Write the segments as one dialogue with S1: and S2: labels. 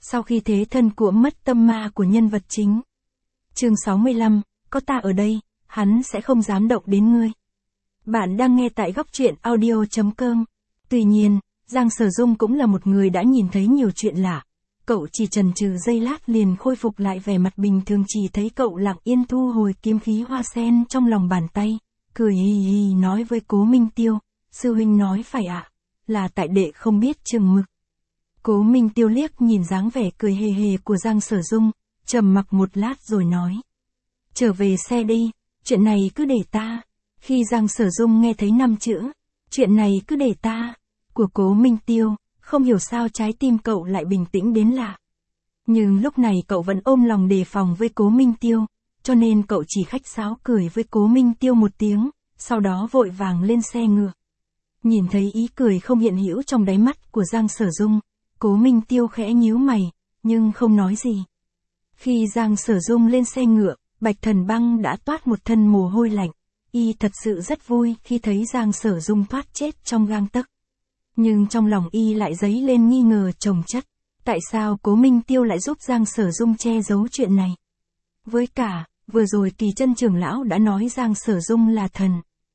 S1: sau khi thế thân của mất tâm ma của nhân vật chính. Chương 65, có ta ở đây, hắn sẽ không dám động đến ngươi. Bạn đang nghe tại góc truyện audio.com. Tuy nhiên, Giang Sở Dung cũng là một người đã nhìn thấy nhiều chuyện lạ. Cậu chỉ chần chừ giây lát liền khôi phục lại vẻ mặt bình thường, chỉ thấy cậu lặng yên thu hồi kiếm khí hoa sen trong lòng bàn tay, cười hì hì nói với Cố Minh Tiêu, sư huynh nói phải ạ, là tại đệ không biết chừng mực. Cố Minh Tiêu liếc nhìn dáng vẻ cười hề hề của Giang Sở Dung, trầm mặc một lát rồi nói. Trở về xe đi, chuyện này cứ để ta. Khi Giang Sở Dung nghe thấy 5 chữ, chuyện này cứ để ta, của Cố Minh Tiêu, không hiểu sao trái tim cậu lại bình tĩnh đến lạ. Nhưng lúc này cậu vẫn ôm lòng đề phòng với Cố Minh Tiêu, cho nên cậu chỉ khách sáo cười với Cố Minh Tiêu một tiếng, sau đó vội vàng lên xe ngựa. Nhìn thấy ý cười không hiện hữu trong đáy mắt của Giang Sở Dung, Cố Minh Tiêu khẽ nhíu mày, nhưng không nói gì. Khi Giang Sở Dung lên xe ngựa, Bạch Thần Băng đã toát một thân mồ hôi lạnh. Y thật sự rất vui khi thấy Giang Sở Dung thoát chết trong gang tấc. Nhưng trong lòng Y lại dấy lên nghi ngờ chồng chất. Tại sao Cố Minh Tiêu lại giúp Giang Sở Dung che giấu chuyện này? Với cả, vừa rồi Kỳ Chân trưởng lão đã nói Giang Sở Dung là thần.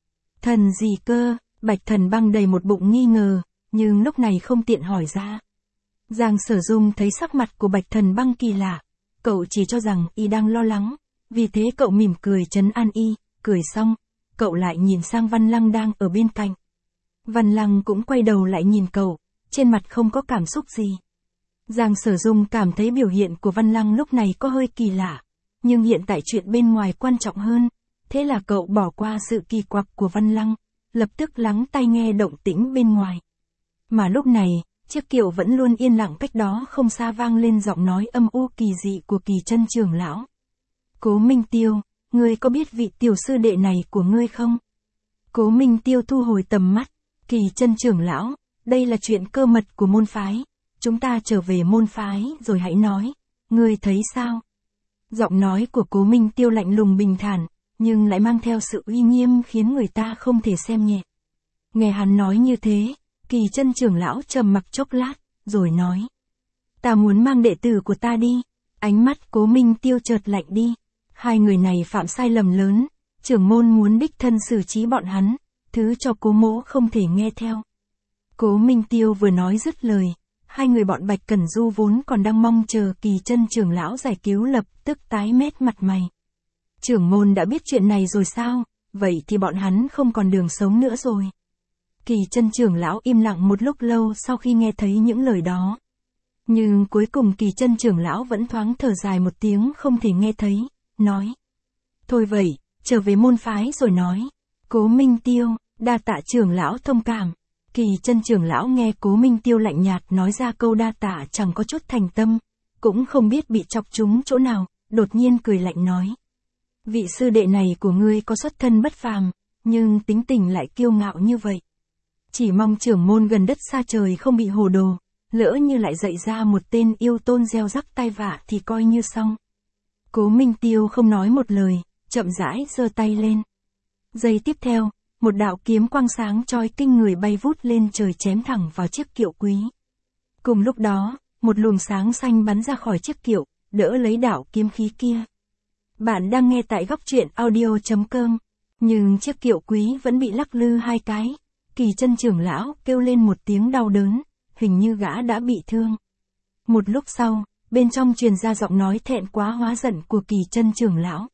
S1: Thần gì cơ? Bạch Thần Băng đầy một bụng nghi ngờ, nhưng lúc này không tiện hỏi ra. Giang Sở Dung thấy sắc mặt của Bạch Thần Băng kỳ lạ, cậu chỉ cho rằng Y đang lo lắng, vì thế cậu mỉm cười trấn an Y, cười xong, cậu lại nhìn sang Văn Lăng đang ở bên cạnh. Văn Lăng cũng quay đầu lại nhìn cậu, trên mặt không có cảm xúc gì. Giang Sở Dung cảm thấy biểu hiện của Văn Lăng lúc này có hơi kỳ lạ, nhưng hiện tại chuyện bên ngoài quan trọng hơn, thế là cậu bỏ qua sự kỳ quặc của Văn Lăng, lập tức lắng tai nghe động tĩnh bên ngoài. Mà lúc này, chiếc kiệu vẫn luôn yên lặng cách đó không xa vang lên giọng nói âm u kỳ dị của Kỳ Chân trưởng lão. Cố Minh Tiêu, ngươi có biết vị tiểu sư đệ này của ngươi không? Cố Minh Tiêu thu hồi tầm mắt, Kỳ Chân trưởng lão, đây là chuyện cơ mật của môn phái, chúng ta trở về môn phái rồi hãy nói, ngươi thấy sao? Giọng nói của Cố Minh Tiêu lạnh lùng bình thản, nhưng lại mang theo sự uy nghiêm khiến người ta không thể xem nhẹ. Nghe hắn nói như thế, Kỳ Chân trưởng lão trầm mặc chốc lát, rồi nói. Ta muốn mang đệ tử của ta đi. Ánh mắt Cố Minh Tiêu chợt lạnh đi. Hai người này phạm sai lầm lớn, trưởng môn muốn đích thân xử trí bọn hắn, thứ cho Cố mỗ không thể nghe theo. Cố Minh Tiêu vừa nói dứt lời, hai người bọn Bạch Cẩn Du vốn còn đang mong chờ Kỳ Chân trưởng lão giải cứu lập tức tái mét mặt mày. Trưởng môn đã biết chuyện này rồi sao, vậy thì bọn hắn không còn đường sống nữa rồi. Kỳ Chân trưởng lão im lặng một lúc lâu sau khi nghe thấy những lời đó. Nhưng cuối cùng Kỳ Chân trưởng lão vẫn thoáng thở dài một tiếng không thể nghe thấy, nói. Thôi vậy, trở về môn phái rồi nói. Cố Minh Tiêu, đa tạ trưởng lão thông cảm. Kỳ Chân trưởng lão nghe Cố Minh Tiêu lạnh nhạt nói ra câu đa tạ chẳng có chút thành tâm, cũng không biết bị chọc trúng chỗ nào, đột nhiên cười lạnh nói. Vị sư đệ này của ngươi có xuất thân bất phàm, nhưng tính tình lại kiêu ngạo như vậy. Chỉ mong trưởng môn gần đất xa trời không bị hồ đồ, lỡ như lại dạy ra một tên yêu tôn gieo rắc tai vạ thì coi như xong. Cố Minh Tiêu không nói một lời, chậm rãi giơ tay lên. Giây tiếp theo, một đạo kiếm quang sáng chói kinh người bay vút lên trời chém thẳng vào chiếc kiệu quý. Cùng lúc đó, một luồng sáng xanh bắn ra khỏi chiếc kiệu, đỡ lấy đạo kiếm khí kia. Bạn đang nghe tại góc truyện audio.com, nhưng chiếc kiệu quý vẫn bị lắc lư hai cái. Kỳ Chân trưởng lão kêu lên một tiếng đau đớn, hình như gã đã bị thương. Một lúc sau, bên trong truyền ra giọng nói thẹn quá hóa giận của Kỳ Chân trưởng lão.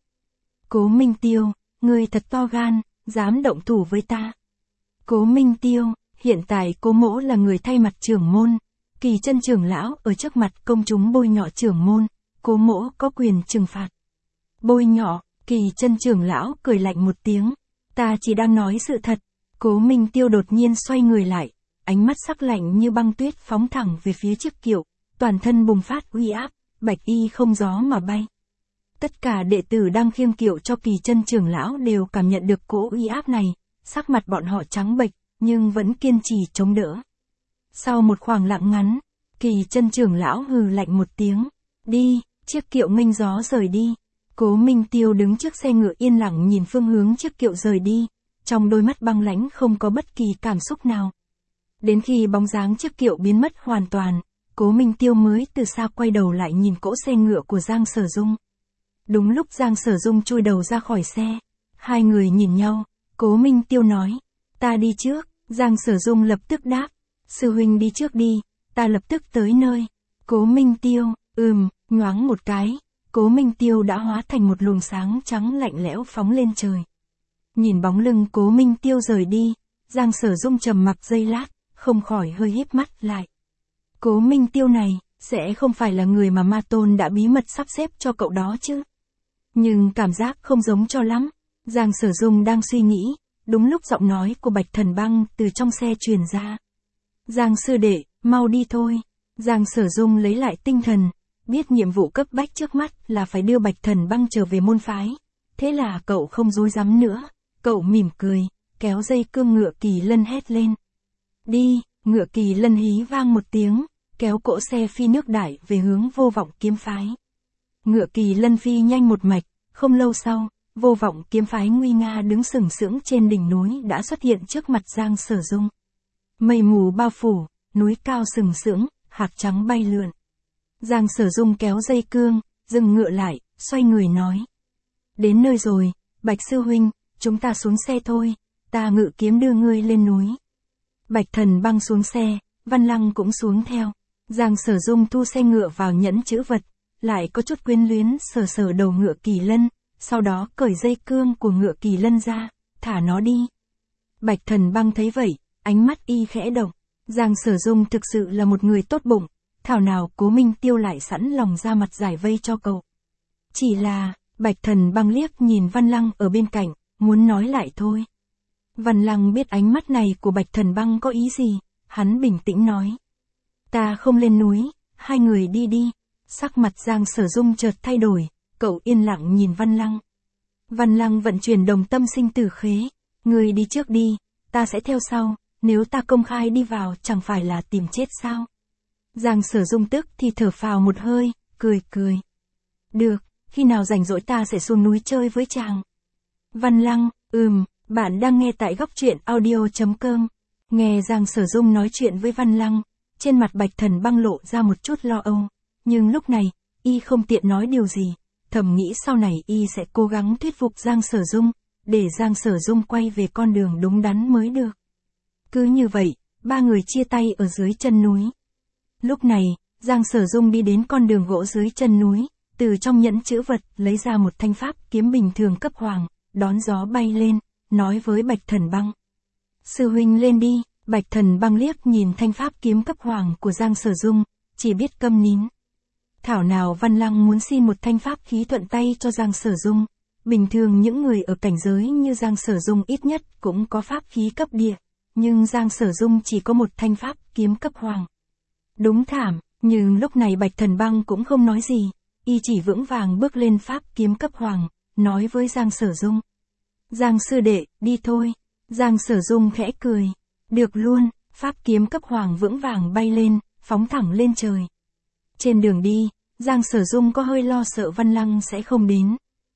S1: Cố Minh Tiêu, ngươi thật to gan, dám động thủ với ta. Cố Minh Tiêu, hiện tại Cố mỗ là người thay mặt trưởng môn. Kỳ Chân trưởng lão ở trước mặt công chúng bôi nhọ trưởng môn, Cố mỗ có quyền trừng phạt. Bôi nhọ, Kỳ Chân trưởng lão cười lạnh một tiếng. Ta chỉ đang nói sự thật. Cố Minh Tiêu đột nhiên xoay người lại, ánh mắt sắc lạnh như băng tuyết phóng thẳng về phía chiếc kiệu, toàn thân bùng phát uy áp, bạch y không gió mà bay. Tất cả đệ tử đang khiêng kiệu cho Kỳ Chân trưởng lão đều cảm nhận được cỗ uy áp này, sắc mặt bọn họ trắng bệch, nhưng vẫn kiên trì chống đỡ. Sau một khoảng lặng ngắn, Kỳ Chân trưởng lão hừ lạnh một tiếng, đi, chiếc kiệu nghênh gió rời đi. Cố Minh Tiêu đứng trước xe ngựa yên lặng nhìn phương hướng chiếc kiệu rời đi, trong đôi mắt băng lãnh không có bất kỳ cảm xúc nào. Đến khi bóng dáng chiếc kiệu biến mất hoàn toàn, Cố Minh Tiêu mới từ xa quay đầu lại nhìn cỗ xe ngựa của Giang Sở Dung. Đúng lúc Giang Sở Dung chui đầu ra khỏi xe, hai người nhìn nhau, Cố Minh Tiêu nói, ta đi trước, Giang Sở Dung lập tức đáp, sư huynh đi trước đi, ta lập tức tới nơi. Cố Minh Tiêu, nhoáng một cái, Cố Minh Tiêu đã hóa thành một luồng sáng trắng lạnh lẽo phóng lên trời. Nhìn bóng lưng Cố Minh Tiêu rời đi, Giang Sở Dung trầm mặc giây lát, không khỏi hơi híp mắt lại. Cố Minh Tiêu này, sẽ không phải là người mà Ma Tôn đã bí mật sắp xếp cho cậu đó chứ? Nhưng cảm giác không giống cho lắm. Giang Sở Dung đang suy nghĩ, đúng lúc giọng nói của Bạch Thần Băng từ trong xe truyền ra. Giang sư đệ, mau đi thôi. Giang Sở Dung lấy lại tinh thần, biết nhiệm vụ cấp bách trước mắt là phải đưa Bạch Thần Băng trở về môn phái. Thế là cậu không dối dám nữa, cậu mỉm cười, kéo dây cương ngựa Kỳ Lân hét lên. Đi, ngựa Kỳ Lân hí vang một tiếng, kéo cỗ xe phi nước đại về hướng Vô Vọng kiếm phái. Ngựa Kỳ Lân phi nhanh một mạch, không lâu sau, Vô Vọng kiếm phái nguy nga đứng sừng sững trên đỉnh núi đã xuất hiện trước mặt Giang Sở Dung. Mây mù bao phủ, núi cao sừng sững, hạt trắng bay lượn. Giang Sở Dung kéo dây cương, dừng ngựa lại, xoay người nói. Đến nơi rồi, Bạch sư huynh, chúng ta xuống xe thôi, ta ngự kiếm đưa ngươi lên núi. Bạch Thần Băng xuống xe, Văn Lăng cũng xuống theo. Giang Sở Dung thu xe ngựa vào nhẫn chữ vật, lại có chút quyến luyến sờ sờ đầu ngựa Kỳ Lân, sau đó cởi dây cương của ngựa Kỳ Lân ra, thả nó đi. Bạch Thần Băng thấy vậy, ánh mắt y khẽ động. Giang Sở Dung thực sự là một người tốt bụng, thảo nào Cố Minh Tiêu lại sẵn lòng ra mặt giải vây cho cậu. Chỉ là, Bạch Thần Băng liếc nhìn Văn Lăng ở bên cạnh, muốn nói lại thôi. Văn Lăng biết ánh mắt này của Bạch Thần Băng có ý gì, hắn bình tĩnh nói. Ta không lên núi, hai người đi đi. Sắc mặt Giang Sở Dung chợt thay đổi, cậu yên lặng nhìn Văn Lăng. Văn Lăng vận chuyển đồng tâm sinh tử khế. Người đi trước đi, ta sẽ theo sau, nếu ta công khai đi vào chẳng phải là tìm chết sao? Giang Sở Dung tức thì thở phào một hơi, cười. Được, khi nào rảnh rỗi ta sẽ xuống núi chơi với chàng. Văn Lăng, bạn đang nghe tại góc truyện audio.com. Nghe Giang Sở Dung nói chuyện với Văn Lăng, trên mặt Bạch Thần Băng lộ ra một chút lo âu, nhưng lúc này, y không tiện nói điều gì, thầm nghĩ sau này y sẽ cố gắng thuyết phục Giang Sở Dung, để Giang Sở Dung quay về con đường đúng đắn mới được. Cứ như vậy, ba người chia tay ở dưới chân núi. Lúc này, Giang Sở Dung đi đến con đường gỗ dưới chân núi, từ trong nhẫn chữ vật lấy ra một thanh pháp kiếm bình thường cấp hoàng, đón gió bay lên, nói với Bạch Thần Băng. Sư huynh lên đi. Bạch Thần Băng liếc nhìn thanh pháp kiếm cấp hoàng của Giang Sở Dung, chỉ biết câm nín. Thảo nào Văn Lăng muốn xin một thanh pháp khí thuận tay cho Giang Sở Dung. Bình thường những người ở cảnh giới như Giang Sở Dung ít nhất cũng có pháp khí cấp địa, nhưng Giang Sở Dung chỉ có một thanh pháp kiếm cấp hoàng. Đúng thảm, nhưng lúc này Bạch Thần Băng cũng không nói gì, y chỉ vững vàng bước lên pháp kiếm cấp hoàng, nói với Giang Sở Dung. Giang sư đệ, đi thôi. Giang Sở Dung khẽ cười. Được luôn, pháp kiếm cấp hoàng vững vàng bay lên, phóng thẳng lên trời. Trên đường đi, Giang Sở Dung có hơi lo sợ Văn Lăng sẽ không đến.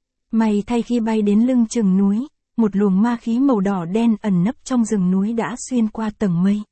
S1: May thay khi bay đến lưng chừng núi, một luồng ma khí màu đỏ đen ẩn nấp trong rừng núi đã xuyên qua tầng mây.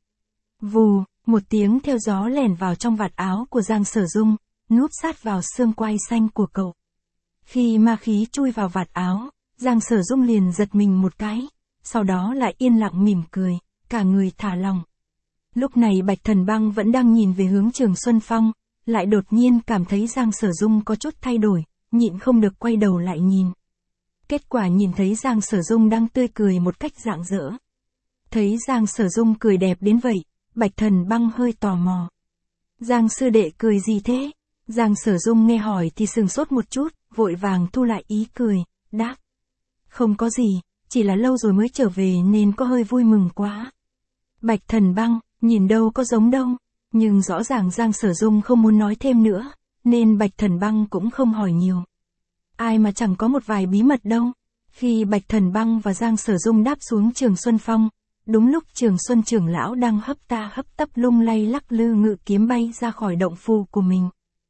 S1: Vù, một tiếng theo gió lẻn vào trong vạt áo của Giang Sở Dung, núp sát vào xương quai xanh của cậu. Khi ma khí chui vào vạt áo, Giang Sở Dung liền giật mình một cái, sau đó lại yên lặng mỉm cười, cả người thả lỏng. Lúc này Bạch Thần Băng vẫn đang nhìn về hướng Trường Xuân Phong, lại đột nhiên cảm thấy Giang Sở Dung có chút thay đổi, nhịn không được quay đầu lại nhìn. Kết quả nhìn thấy Giang Sở Dung đang tươi cười một cách rạng rỡ. Thấy Giang Sở Dung cười đẹp đến vậy, Bạch Thần Băng hơi tò mò. Giang sư đệ cười gì thế? Giang Sở Dung nghe hỏi thì sừng sốt một chút, vội vàng thu lại ý cười, đáp. Không có gì, chỉ là lâu rồi mới trở về nên có hơi vui mừng quá. Bạch Thần Băng, nhìn đâu có giống đâu, nhưng rõ ràng Giang Sở Dung không muốn nói thêm nữa, nên Bạch Thần Băng cũng không hỏi nhiều. Ai mà chẳng có một vài bí mật đâu. Khi Bạch Thần Băng và Giang Sở Dung đáp xuống Trường Xuân Phong, đúng lúc Trường Xuân trưởng lão đang hấp ta hấp tấp lung lay lắc lư ngự kiếm bay ra khỏi động phủ của mình.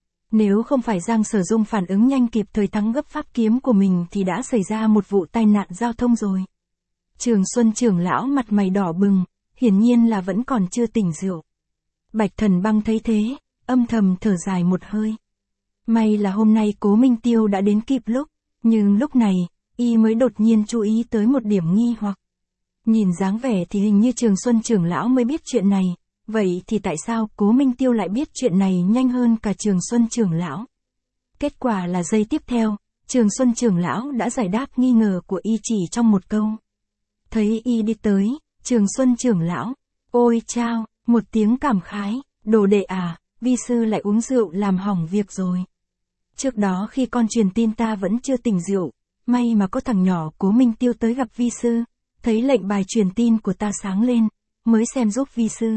S1: Nếu không phải Giang Sở Dung phản ứng nhanh kịp thời thắng gấp pháp kiếm của mình thì đã xảy ra một vụ tai nạn giao thông rồi. Trường Xuân trưởng lão mặt mày đỏ bừng, hiển nhiên là vẫn còn chưa tỉnh rượu. Bạch Thần Băng thấy thế, âm thầm thở dài một hơi. May là hôm nay Cố Minh Tiêu đã đến kịp lúc, nhưng lúc này, y mới đột nhiên chú ý tới một điểm nghi hoặc. Nhìn dáng vẻ thì hình như Trường Xuân trưởng lão mới biết chuyện này, vậy thì tại sao Cố Minh Tiêu lại biết chuyện này nhanh hơn cả Trường Xuân trưởng lão? Kết quả là giây tiếp theo, Trường Xuân trưởng lão đã giải đáp nghi ngờ của y chỉ trong một câu. Thấy y đi tới, Trường Xuân trưởng lão, ôi chao, một tiếng cảm khái, đồ đệ à, vi sư lại uống rượu làm hỏng việc rồi. Trước đó khi con truyền tin ta vẫn chưa tỉnh rượu, may mà có thằng nhỏ Cố Minh Tiêu tới gặp vi sư, thấy lệnh bài truyền tin của ta sáng lên, mới xem giúp vi sư.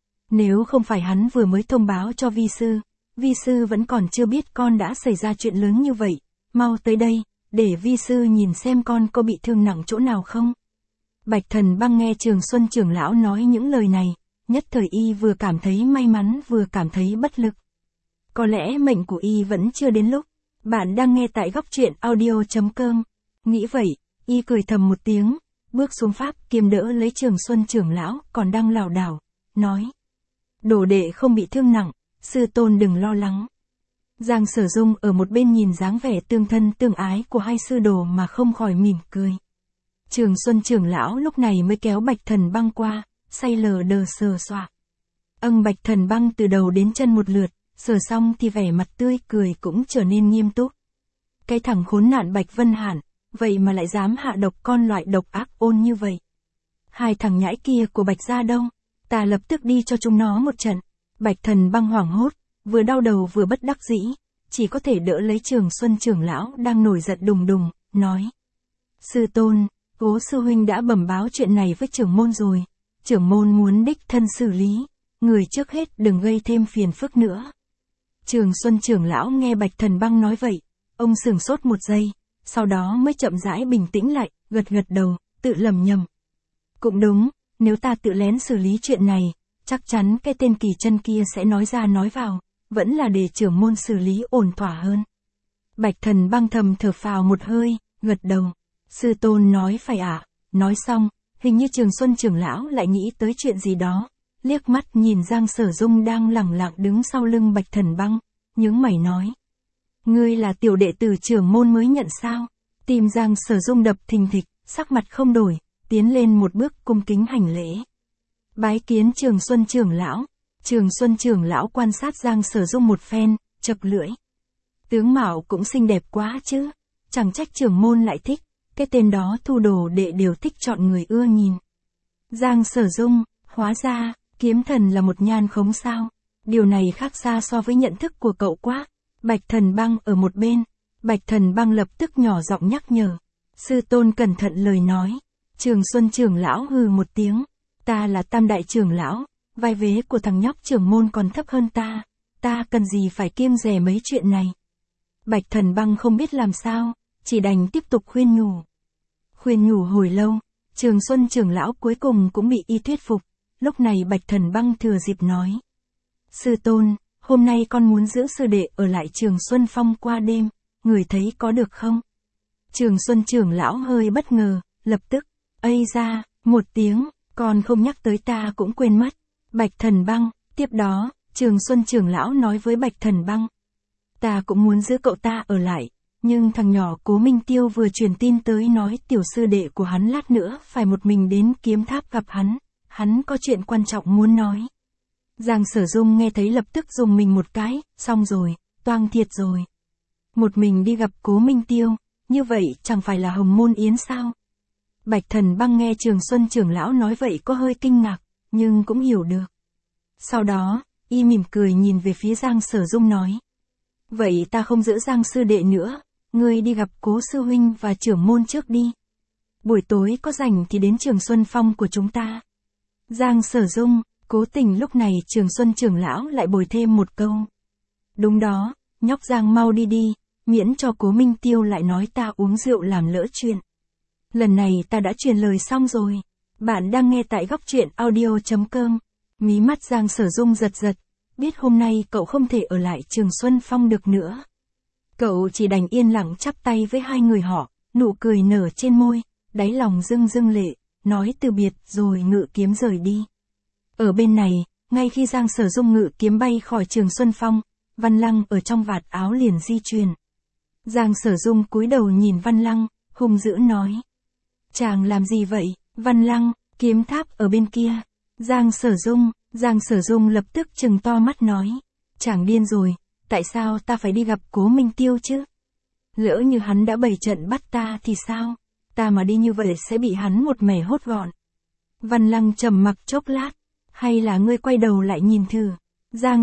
S1: Nếu không phải hắn vừa mới thông báo cho vi sư vẫn còn chưa biết con đã xảy ra chuyện lớn như vậy, mau tới đây, để vi sư nhìn xem con có bị thương nặng chỗ nào không. Bạch Thần Băng nghe Trường Xuân trưởng lão nói những lời này, nhất thời y vừa cảm thấy may mắn vừa cảm thấy bất lực. Có lẽ mệnh của y vẫn chưa đến lúc. Bạn đang nghe tại góc truyện audio.com. Nghĩ vậy, y cười thầm một tiếng, bước xuống pháp kiêm đỡ lấy Trường Xuân trưởng lão còn đang lảo đảo, nói. Đồ đệ không bị thương nặng, sư tôn đừng lo lắng. Giang Sở Dung ở một bên nhìn dáng vẻ tương thân tương ái của hai sư đồ mà không khỏi mỉm cười. Trường Xuân trưởng lão lúc này mới kéo Bạch Thần Băng qua, say lờ đờ sờ soạng. Bạch Thần Băng từ đầu đến chân một lượt, sờ xong thì vẻ mặt tươi cười cũng trở nên nghiêm túc. Cái thằng khốn nạn Bạch Vân Hàn, vậy mà lại dám hạ độc con loại độc ác ôn như vậy. Hai thằng nhãi kia của Bạch gia đâu, ta lập tức đi cho chúng nó một trận. Bạch Thần Băng hoảng hốt, vừa đau đầu vừa bất đắc dĩ, chỉ có thể đỡ lấy Trường Xuân trưởng lão đang nổi giận đùng đùng, nói. Sư tôn, Cố sư huynh đã bẩm báo chuyện này với trưởng môn rồi, trưởng môn muốn đích thân xử lý, người trước hết đừng gây thêm phiền phức nữa. Trường Xuân trưởng lão nghe Bạch Thần Băng nói vậy, ông sửng sốt một giây, sau đó mới chậm rãi bình tĩnh lại, gật đầu, tự lẩm nhẩm. Cũng đúng, nếu ta tự lén xử lý chuyện này, chắc chắn cái tên Kỳ Chân kia sẽ nói ra nói vào, vẫn là để trưởng môn xử lý ổn thỏa hơn. Bạch Thần Băng thầm thở phào một hơi, gật đầu. Sư tôn nói phải ạ. Nói xong, hình như Trường Xuân trưởng lão lại nghĩ tới chuyện gì đó, liếc mắt nhìn Giang Sở Dung đang lẳng lặng đứng sau lưng Bạch Thần Băng, nhướng mày nói. Ngươi là tiểu đệ tử trưởng môn mới nhận sao? Tim Giang Sở Dung đập thình thịch, sắc mặt không đổi, tiến lên một bước cung kính hành lễ. Bái kiến Trường Xuân trưởng lão. Trường Xuân trưởng lão quan sát Giang Sở Dung một phen, chậc lưỡi. Tướng mạo cũng xinh đẹp quá chứ, chẳng trách trưởng môn lại thích, cái tên đó thu đồ đệ đều thích chọn người ưa nhìn. Giang Sở Dung, hóa ra, kiếm thần là một nhan khống sao, điều này khác xa so với nhận thức của cậu quá. Bạch Thần Băng ở một bên, Bạch Thần Băng lập tức nhỏ giọng nhắc nhở. Sư tôn cẩn thận lời nói. Trường Xuân trưởng lão hừ một tiếng, ta là tam đại trưởng lão, vai vế của thằng nhóc trưởng môn còn thấp hơn ta cần gì phải kiêng dè mấy chuyện này. Bạch Thần Băng không biết làm sao, chỉ đành tiếp tục khuyên nhủ. Khuyên nhủ hồi lâu, Trường Xuân trưởng lão cuối cùng cũng bị y thuyết phục, lúc này Bạch Thần Băng thừa dịp nói. Sư tôn, hôm nay con muốn giữ sư đệ ở lại Trường Xuân Phong qua đêm, người thấy có được không? Trường Xuân trưởng lão hơi bất ngờ, lập tức, ây ra, một tiếng, còn không nhắc tới ta cũng quên mất. Bạch Thần Băng, tiếp đó, Trường Xuân trưởng lão nói với Bạch Thần Băng. Ta cũng muốn giữ cậu ta ở lại, nhưng thằng nhỏ Cố Minh Tiêu vừa truyền tin tới nói tiểu sư đệ của hắn lát nữa phải một mình đến Kiếm Tháp gặp hắn có chuyện quan trọng muốn nói. Giang Sở Dung nghe thấy lập tức dùng mình một cái, xong rồi, toang thiệt rồi. Một mình đi gặp Cố Minh Tiêu, như vậy chẳng phải là hồng môn yến sao? Bạch Thần Băng nghe Trường Xuân trưởng lão nói vậy có hơi kinh ngạc, nhưng cũng hiểu được. Sau đó, y mỉm cười nhìn về phía Giang Sở Dung nói. Vậy ta không giữ Giang sư đệ nữa, ngươi đi gặp Cố sư huynh và trưởng môn trước đi. Buổi tối có rảnh thì đến Trường Xuân Phong của chúng ta. Giang Sở Dung, cố tình lúc này Trường Xuân trưởng lão lại bồi thêm một câu. Đúng đó, nhóc Giang mau đi, miễn cho Cố Minh Tiêu lại nói ta uống rượu làm lỡ chuyện. Lần này ta đã truyền lời xong rồi. Bạn đang nghe tại góc truyện audio.com. Mí mắt Giang Sở Dung giật, biết hôm nay cậu không thể ở lại Trường Xuân Phong được nữa. Cậu chỉ đành yên lặng chắp tay với hai người họ, nụ cười nở trên môi, đáy lòng rưng lệ, nói từ biệt rồi ngự kiếm rời đi. Ở bên này, ngay khi Giang Sở Dung ngự kiếm bay khỏi Trường Xuân Phong, Văn Lăng ở trong vạt áo liền di chuyển. Giang Sở Dung cúi đầu nhìn Văn Lăng, hung dữ nói. Chàng làm gì vậy, Văn Lăng, kiếm tháp ở bên kia. Giang Sở Dung lập tức trừng to mắt nói. Chàng điên rồi, tại sao ta phải đi gặp Cố Minh Tiêu chứ? Lỡ như hắn đã bày trận bắt ta thì sao? Ta mà đi như vậy sẽ bị hắn một mẻ hốt gọn. Văn Lăng trầm mặc chốc lát. Hay là ngươi quay đầu lại nhìn thử. Giang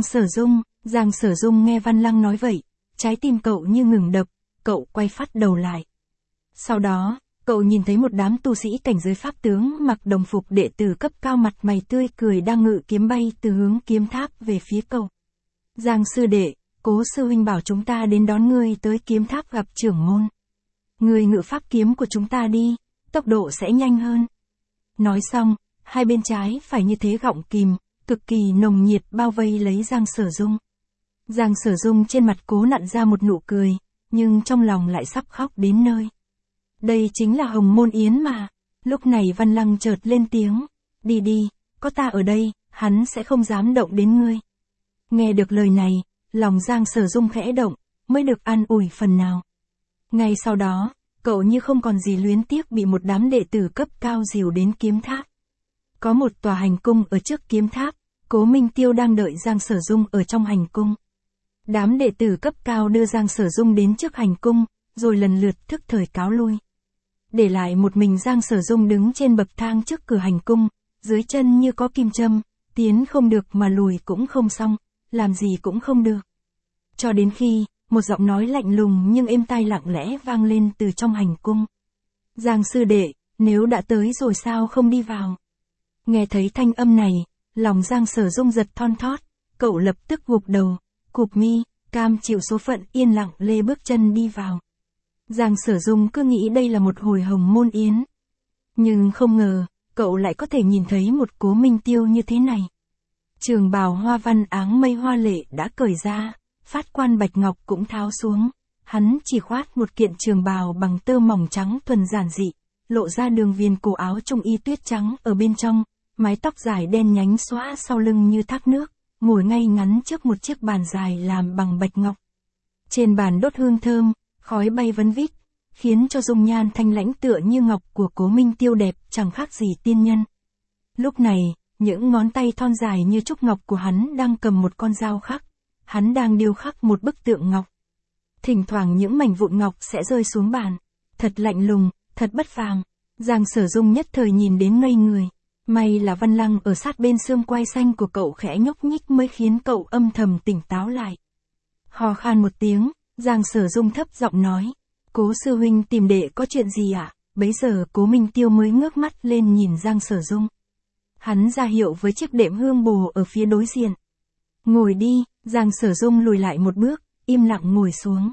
S1: Sở Dung nghe Văn Lăng nói vậy, trái tim cậu như ngừng đập, cậu quay phát đầu lại. Sau đó, cậu nhìn thấy một đám tu sĩ cảnh giới pháp tướng mặc đồng phục đệ tử cấp cao mặt mày tươi cười đang ngự kiếm bay từ hướng kiếm tháp về phía cậu. Giang sư đệ, Cố sư huynh bảo chúng ta đến đón ngươi tới kiếm tháp gặp trưởng môn. Ngươi ngự pháp kiếm của chúng ta đi, tốc độ sẽ nhanh hơn. Nói xong, hai bên trái phải như thế gọng kìm, cực kỳ nồng nhiệt bao vây lấy Giang Sở Dung. Giang Sở Dung trên mặt cố nặn ra một nụ cười, nhưng trong lòng lại sắp khóc đến nơi. Đây chính là Hồng Môn Yến mà. Lúc này Văn Lăng chợt lên tiếng. Đi đi, có ta ở đây, hắn sẽ không dám động đến ngươi. Nghe được lời này, lòng Giang Sở Dung khẽ động, mới được an ủi phần nào. Ngay sau đó, cậu như không còn gì luyến tiếc bị một đám đệ tử cấp cao dìu đến kiếm tháp. Có một tòa hành cung ở trước kiếm tháp, Cố Minh Tiêu đang đợi Giang Sở Dung ở trong hành cung. Đám đệ tử cấp cao đưa Giang Sở Dung đến trước hành cung, rồi lần lượt thức thời cáo lui. Để lại một mình Giang Sở Dung đứng trên bậc thang trước cửa hành cung, dưới chân như có kim châm, tiến không được mà lùi cũng không xong, làm gì cũng không được. Cho đến khi, một giọng nói lạnh lùng nhưng êm tai lặng lẽ vang lên từ trong hành cung. Giang sư đệ, nếu đã tới rồi sao không đi vào? Nghe thấy thanh âm này, lòng Giang Sở Dung giật thon thót, cậu lập tức gục đầu, cụp mi, cam chịu số phận yên lặng lê bước chân đi vào. Giang Sở Dung cứ nghĩ đây là một hồi Hồng Môn Yến. Nhưng không ngờ, cậu lại có thể nhìn thấy một Cố Minh Tiêu như thế này. Trường bào hoa văn áng mây hoa lệ đã cởi ra, phát quan bạch ngọc cũng tháo xuống. Hắn chỉ khoác một kiện trường bào bằng tơ mỏng trắng thuần giản dị, lộ ra đường viền cổ áo trung y tuyết trắng ở bên trong, mái tóc dài đen nhánh xõa sau lưng như thác nước, ngồi ngay ngắn trước một chiếc bàn dài làm bằng bạch ngọc. Trên bàn đốt hương thơm, khói bay vấn vít, khiến cho dung nhan thanh lãnh tựa như ngọc của Cố Minh Tiêu đẹp chẳng khác gì tiên nhân. Lúc này, những ngón tay thon dài như trúc ngọc của hắn đang cầm một con dao khắc, hắn đang điêu khắc một bức tượng ngọc. Thỉnh thoảng những mảnh vụn ngọc sẽ rơi xuống bàn, thật lạnh lùng, thật bất phàm. Giang Sở Dung nhất thời nhìn đến ngây người. May là Văn Lăng ở sát bên xương quai xanh của cậu khẽ nhúc nhích mới khiến cậu âm thầm tỉnh táo lại. Hò khan một tiếng, Giang Sở Dung thấp giọng nói. Cố sư huynh tìm đệ có chuyện gì ạ? Bấy giờ Cố Minh Tiêu mới ngước mắt lên nhìn Giang Sở Dung. Hắn ra hiệu với chiếc đệm hương bồ ở phía đối diện. Ngồi đi, Giang Sở Dung lùi lại một bước, im lặng ngồi xuống.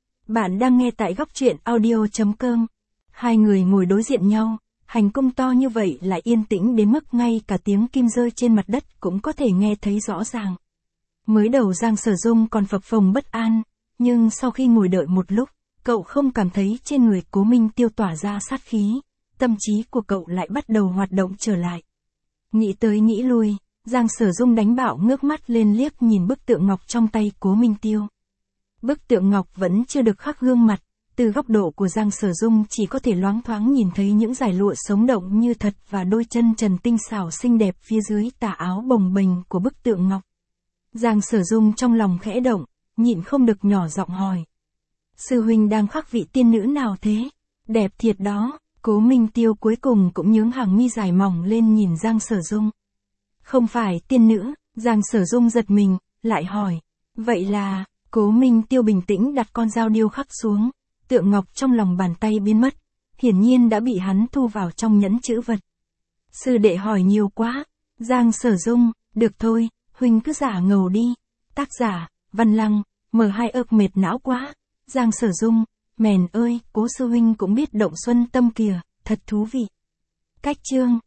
S1: Bạn đang nghe tại Góc Truyện Audio.com. Hai người ngồi đối diện nhau, hành cung to như vậy lại yên tĩnh đến mức ngay cả tiếng kim rơi trên mặt đất cũng có thể nghe thấy rõ ràng. Mới đầu Giang Sở Dung còn phập phồng bất an, nhưng sau khi ngồi đợi một lúc, cậu không cảm thấy trên người Cố Minh Tiêu tỏa ra sát khí, tâm trí của cậu lại bắt đầu hoạt động trở lại. Nghĩ tới nghĩ lui, Giang Sở Dung đánh bạo ngước mắt lên liếc nhìn bức tượng ngọc trong tay Cố Minh Tiêu. Bức tượng ngọc vẫn chưa được khắc gương mặt, từ góc độ của Giang Sở Dung chỉ có thể loáng thoáng nhìn thấy những dải lụa sống động như thật và đôi chân trần tinh xảo xinh đẹp phía dưới tà áo bồng bềnh của bức tượng ngọc. Giang Sở Dung trong lòng khẽ động, nhịn không được nhỏ giọng hỏi. Sư huynh đang khắc vị tiên nữ nào thế? Đẹp thiệt đó. Cố Minh Tiêu cuối cùng cũng nhướng hàng mi dài mỏng lên nhìn Giang Sở Dung. Không phải tiên nữ, Giang Sở Dung giật mình, lại hỏi. Vậy là, Cố Minh Tiêu bình tĩnh đặt con dao điêu khắc xuống, tượng ngọc trong lòng bàn tay biến mất, hiển nhiên đã bị hắn thu vào trong nhẫn chữ vật. Sư đệ hỏi nhiều quá, Giang Sở Dung, được thôi, huynh cứ giả ngầu đi. Tác giả, Văn Lăng, M2 ợc mệt não quá. Giang Sở Dung, mèn ơi, Cố sư huynh cũng biết động xuân tâm kìa, thật thú vị. Cách chương